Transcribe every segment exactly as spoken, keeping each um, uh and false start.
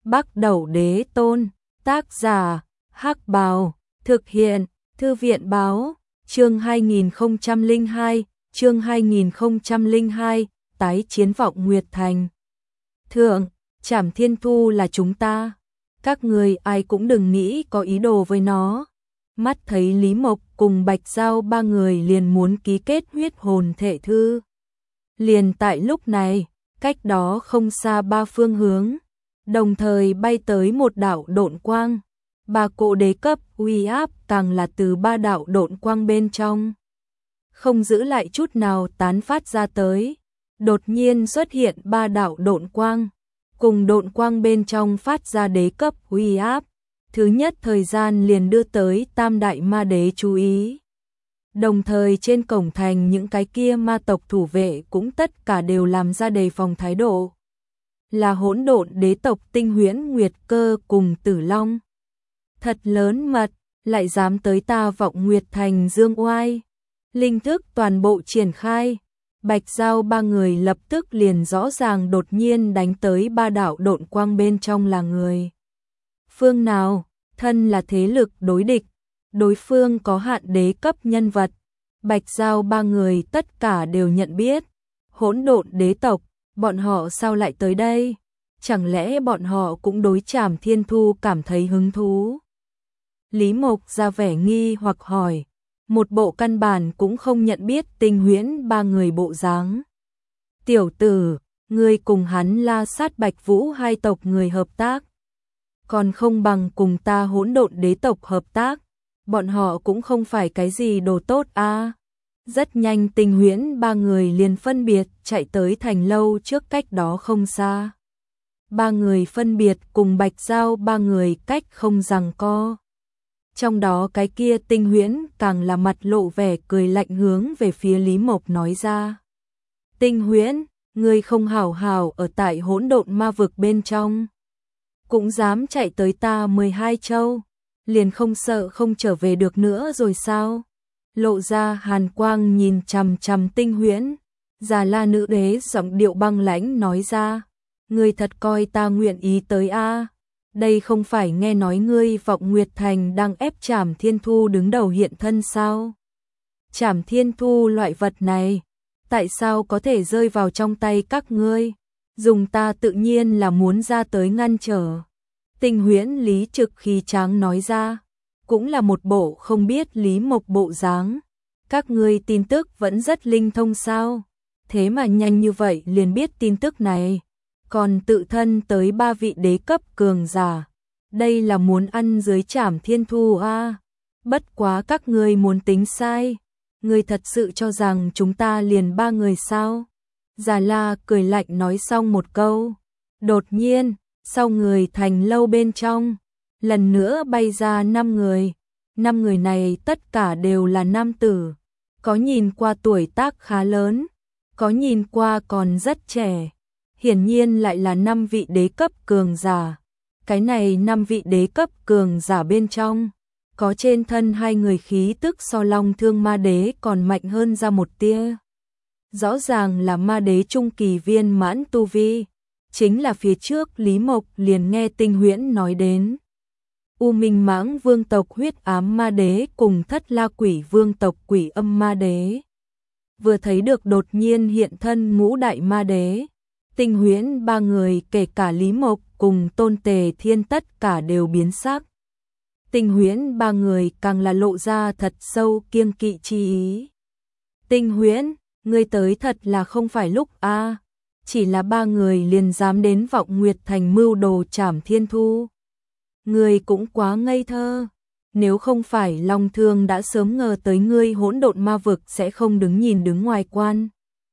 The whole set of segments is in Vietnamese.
Bắc Đẩu Đế Tôn, tác giả, Hắc Bào, thực hiện, Thư viện báo, chương hai nghìn không trăm lẻ hai, chương hai nghìn không trăm lẻ hai, tái chiến vọng Nguyệt Thành. Thượng, Trảm Thiên Thu là chúng ta, các người ai cũng đừng nghĩ có ý đồ với nó. Mắt thấy Lý Mộc cùng Bạch Giao ba người liền muốn ký kết huyết hồn thể thư. Liền tại lúc này, cách đó không xa ba phương hướng, đồng thời bay tới một đạo độn quang. Ba cỗ đế cấp uy áp càng là từ ba đạo độn quang bên trong, không giữ lại chút nào tán phát ra tới. Đột nhiên xuất hiện ba đạo độn quang, cùng độn quang bên trong phát ra đế cấp uy áp. Thứ nhất thời gian liền đưa tới tam đại ma đế chú ý. Đồng thời trên cổng thành những cái kia ma tộc thủ vệ cũng tất cả đều làm ra đề phòng thái độ. Là hỗn độn đế tộc Tinh Huyễn Nguyệt Cơ cùng Tử Long. Thật lớn mật, lại dám tới ta vọng Nguyệt Thành dương oai. Linh thức toàn bộ triển khai, Bạch Giao ba người lập tức liền rõ ràng đột nhiên đánh tới ba đạo độn quang bên trong là người. Phương nào, thân là thế lực đối địch, đối phương có hạn đế cấp nhân vật. Bạch Giao ba người tất cả đều nhận biết, hỗn độn đế tộc, bọn họ sao lại tới đây? Chẳng lẽ bọn họ cũng đối Trảm Thiên Thu cảm thấy hứng thú? Lý Mộc ra vẻ nghi hoặc hỏi, một bộ căn bản cũng không nhận biết Tinh Huyễn ba người bộ dáng. Tiểu tử, ngươi cùng hắn La Sát Bạch Vũ hai tộc người hợp tác, còn không bằng cùng ta hỗn độn đế tộc hợp tác, bọn họ cũng không phải cái gì đồ tốt a. À. Rất nhanh Tinh Huyễn ba người liền phân biệt chạy tới thành lâu trước cách đó không xa. Ba người phân biệt cùng Bạch Giao ba người cách không giằng co. Trong đó cái kia Tinh Huyễn càng là mặt lộ vẻ cười lạnh hướng về phía Lý Mộc nói ra. Tinh Huyễn, ngươi không hảo hảo ở tại hỗn độn ma vực bên trong, cũng dám chạy tới ta mười hai châu, liền không sợ không trở về được nữa rồi sao? Lộ ra hàn quang nhìn chằm chằm Tinh Huyễn, Già La nữ đế giọng điệu băng lãnh nói ra, ngươi thật coi ta nguyện ý tới a? À? Đây không phải nghe nói ngươi vọng Nguyệt Thành đang ép Trảm Thiên Thu đứng đầu hiện thân sao? Trảm Thiên Thu loại vật này, tại sao có thể rơi vào trong tay các ngươi? Dùng ta tự nhiên là muốn ra tới ngăn trở. Tinh Huyễn lý trực khí tráng nói ra, cũng là một bộ không biết Lý Mộc bộ dáng. Các ngươi tin tức vẫn rất linh thông sao? Thế mà nhanh như vậy liền biết tin tức này, còn tự thân tới ba vị đế cấp cường giả. Đây là muốn ăn dưới Trảm Thiên Thu a. À. Bất quá các ngươi muốn tính sai, ngươi thật sự cho rằng chúng ta liền ba người sao? Già La cười lạnh nói xong một câu, đột nhiên, sau người thành lâu bên trong, lần nữa bay ra năm người. Năm người này tất cả đều là nam tử, có nhìn qua tuổi tác khá lớn, có nhìn qua còn rất trẻ. Hiển nhiên lại là năm vị đế cấp cường giả. Cái này năm vị đế cấp cường giả bên trong, có trên thân hai người khí tức so Long Thương ma đế còn mạnh hơn ra một tia. Rõ ràng là ma đế trung kỳ viên mãn tu vi, chính là phía trước Lý Mộc liền nghe Tinh Huyễn nói đến. U Minh Mãng vương tộc Huyết Ám ma đế cùng Thất La Quỷ vương tộc Quỷ Âm ma đế. Vừa thấy được đột nhiên hiện thân ngũ đại ma đế, Tinh Huyễn ba người kể cả Lý Mộc cùng Tôn Tề Thiên tất cả đều biến sắc. Tinh Huyễn ba người càng là lộ ra thật sâu kiêng kỵ chi ý. Tinh Huyễn, ngươi tới thật là không phải lúc a. À. Chỉ là ba người liền dám đến vọng Nguyệt Thành mưu đồ Trảm Thiên Thu. Ngươi cũng quá ngây thơ. Nếu không phải Long Thương đã sớm ngờ tới ngươi hỗn độn ma vực sẽ không đứng nhìn đứng ngoài quan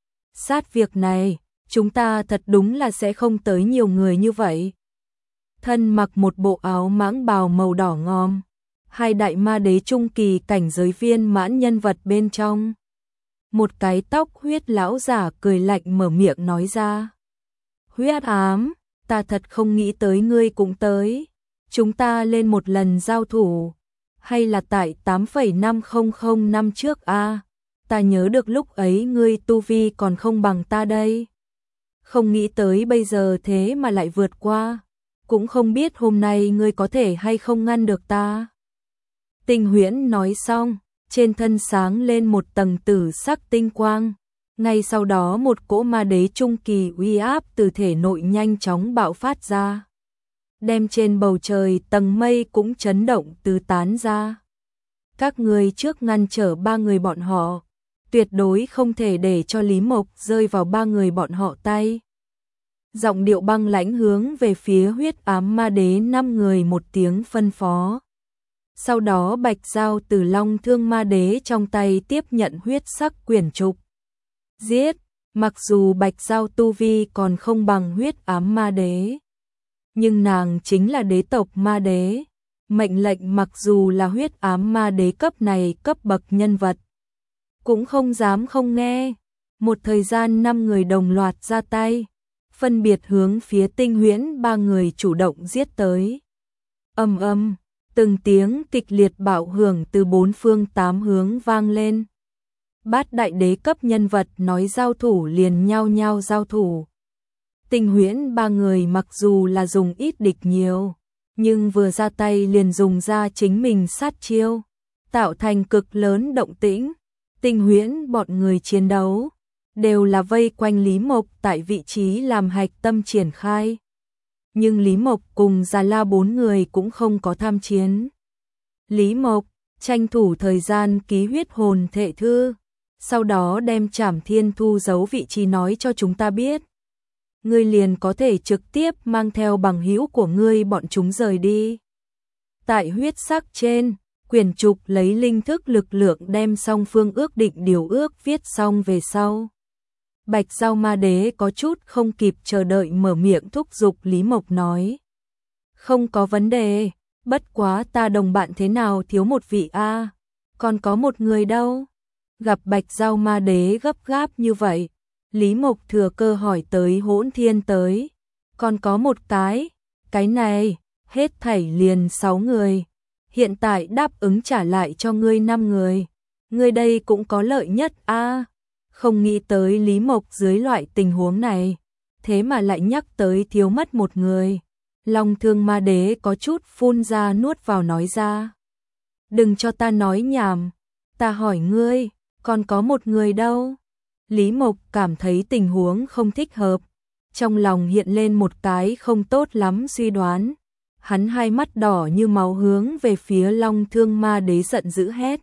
sát việc này, chúng ta thật đúng là sẽ không tới nhiều người như vậy. Thân mặc một bộ áo mãng bào màu đỏ ngòm, hai đại ma đế trung kỳ cảnh giới viên mãn nhân vật bên trong. Một cái tóc huyết lão giả cười lạnh mở miệng nói ra. Huyết Ám, ta thật không nghĩ tới ngươi cũng tới. Chúng ta lên một lần giao thủ, hay là tại tám phẩy năm không không năm trước a? À? Ta nhớ được lúc ấy ngươi tu vi còn không bằng ta đây. Không nghĩ tới bây giờ thế mà lại vượt qua. cũng không biết hôm nay ngươi có thể hay không ngăn được ta. Tinh Huyễn nói xong, trên thân sáng lên một tầng tử sắc tinh quang. Ngay sau đó một cỗ ma đế trung kỳ uy áp từ thể nội nhanh chóng bạo phát ra. Đem trên bầu trời tầng mây cũng chấn động tứ tán ra. Các người trước ngăn trở ba người bọn họ, tuyệt đối không thể để cho Lý Mộc rơi vào ba người bọn họ tay. Giọng điệu băng lãnh hướng về phía huyết ám ma đế năm người một tiếng phân phó. Sau đó Bạch Giao từ Long Thương ma đế trong tay tiếp nhận huyết sắc quyển trục. Giết, mặc dù Bạch Giao tu vi còn không bằng huyết ám ma đế, nhưng nàng chính là đế tộc ma đế. Mệnh lệnh mặc dù là huyết ám ma đế cấp này cấp bậc nhân vật, cũng không dám không nghe. Một thời gian năm người đồng loạt ra tay, phân biệt hướng phía Tinh Huyễn ba người chủ động giết tới. Ầm ầm, từng tiếng kịch liệt bạo hưởng từ bốn phương tám hướng vang lên. Bát đại đế cấp nhân vật nói giao thủ liền nhao nhao giao thủ. Tinh Huyễn ba người mặc dù là dùng ít địch nhiều, nhưng vừa ra tay liền dùng ra chính mình sát chiêu, tạo thành cực lớn động tĩnh. Tinh Huyễn bọn người chiến đấu đều là vây quanh Lý Mộc tại vị trí làm hạch tâm triển khai. Nhưng Lý Mộc cùng Già La bốn người cũng không có tham chiến. Lý Mộc tranh thủ thời gian ký huyết hồn thệ thư, sau đó đem Trảm Thiên Thu giấu vị trí nói cho chúng ta biết. Ngươi liền có thể trực tiếp mang theo bằng hữu của ngươi bọn chúng rời đi. Tại huyết sắc trên, quyển trục lấy linh thức lực lượng đem song phương ước định điều ước viết xong về sau. Bạch Giao ma đế có chút không kịp chờ đợi mở miệng thúc giục Lý Mộc nói. Không có vấn đề, bất quá ta đồng bạn thế nào thiếu một vị a, còn có một người đâu. Gặp Bạch Giao ma đế gấp gáp như vậy, Lý Mộc thừa cơ hỏi tới Hỗn Thiên tới. Còn có một cái, cái này, hết thảy liền sáu người. Hiện tại đáp ứng trả lại cho ngươi năm người. Ngươi đây cũng có lợi nhất a. Không nghĩ tới Lý Mộc dưới loại tình huống này, thế mà lại nhắc tới thiếu mất một người. Long Thương ma đế có chút phun ra nuốt vào nói ra. Đừng cho ta nói nhảm, ta hỏi ngươi, còn có một người đâu? Lý Mộc cảm thấy tình huống không thích hợp, trong lòng hiện lên một cái không tốt lắm suy đoán. Hắn hai mắt đỏ như máu hướng về phía Long Thương ma đế giận dữ hét.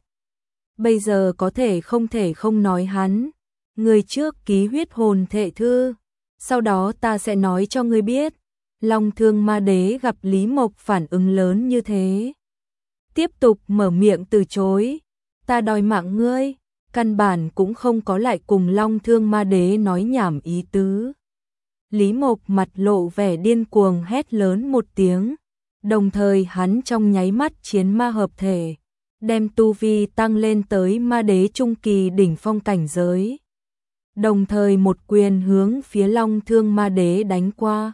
Bây giờ có thể không thể không nói hắn. Người trước ký huyết hồn thệ thư, sau đó ta sẽ nói cho ngươi biết. Long Thương ma đế gặp Lý Mộc phản ứng lớn như thế, tiếp tục mở miệng từ chối. Ta đòi mạng ngươi, căn bản cũng không có lại cùng Long Thương ma đế nói nhảm ý tứ. Lý Mộc mặt lộ vẻ điên cuồng hét lớn một tiếng, đồng thời hắn trong nháy mắt chiến ma hợp thể, đem tu vi tăng lên tới ma đế trung kỳ đỉnh phong cảnh giới. Đồng thời một quyền hướng phía Long Thương ma đế đánh qua.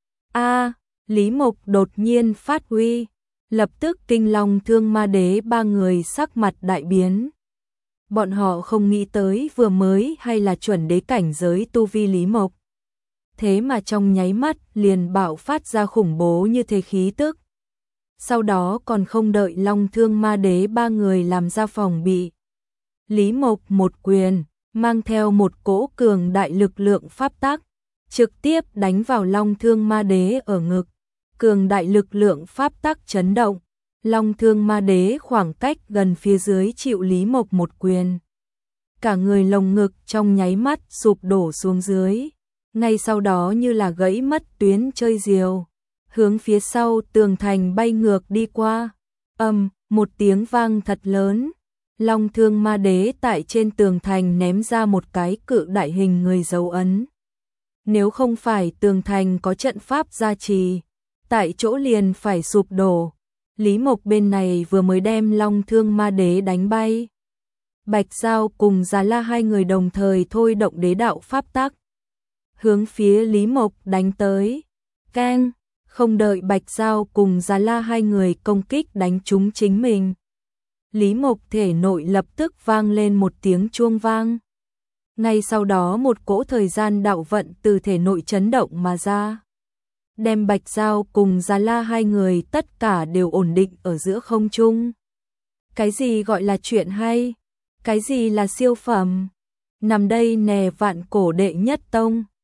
A, Lý Mộc đột nhiên phát huy, lập tức kinh Long Thương ma đế ba người sắc mặt đại biến. Bọn họ không nghĩ tới vừa mới hay là chuẩn đế cảnh giới tu vi Lý Mộc, thế mà trong nháy mắt liền bạo phát ra khủng bố như thế khí tức. Sau đó còn không đợi Long Thương ma đế ba người làm ra phòng bị, Lý Mộc một quyền mang theo một cỗ cường đại lực lượng pháp tắc, trực tiếp đánh vào Long Thương ma đế ở ngực. Cường đại lực lượng pháp tắc chấn động, Long Thương ma đế khoảng cách gần phía dưới chịu Lý Mộc một quyền. Cả người lồng ngực trong nháy mắt sụp đổ xuống dưới, ngay sau đó như là gãy mất tuyến chơi diều, hướng phía sau tường thành bay ngược đi qua. Ầm, một tiếng vang thật lớn. Long Thương ma đế tại trên tường thành ném ra một cái cự đại hình người dấu ấn. Nếu không phải tường thành có trận pháp gia trì, tại chỗ liền phải sụp đổ. Lý Mộc bên này vừa mới đem Long Thương ma đế đánh bay. Bạch Giao cùng Già La hai người đồng thời thôi động đế đạo pháp tắc, hướng phía Lý Mộc đánh tới. Keng, không đợi Bạch Giao cùng Già La hai người công kích đánh trúng chính mình, Lý Mộc thể nội lập tức vang lên một tiếng chuông vang. Ngay sau đó một cỗ thời gian đạo vận từ thể nội chấn động mà ra. đem Bạch Giao cùng Già La hai người tất cả đều ổn định ở giữa không trung. Cái gì gọi là chuyện hay? Cái gì là siêu phẩm? Nằm đây nè vạn cổ đệ nhất tông.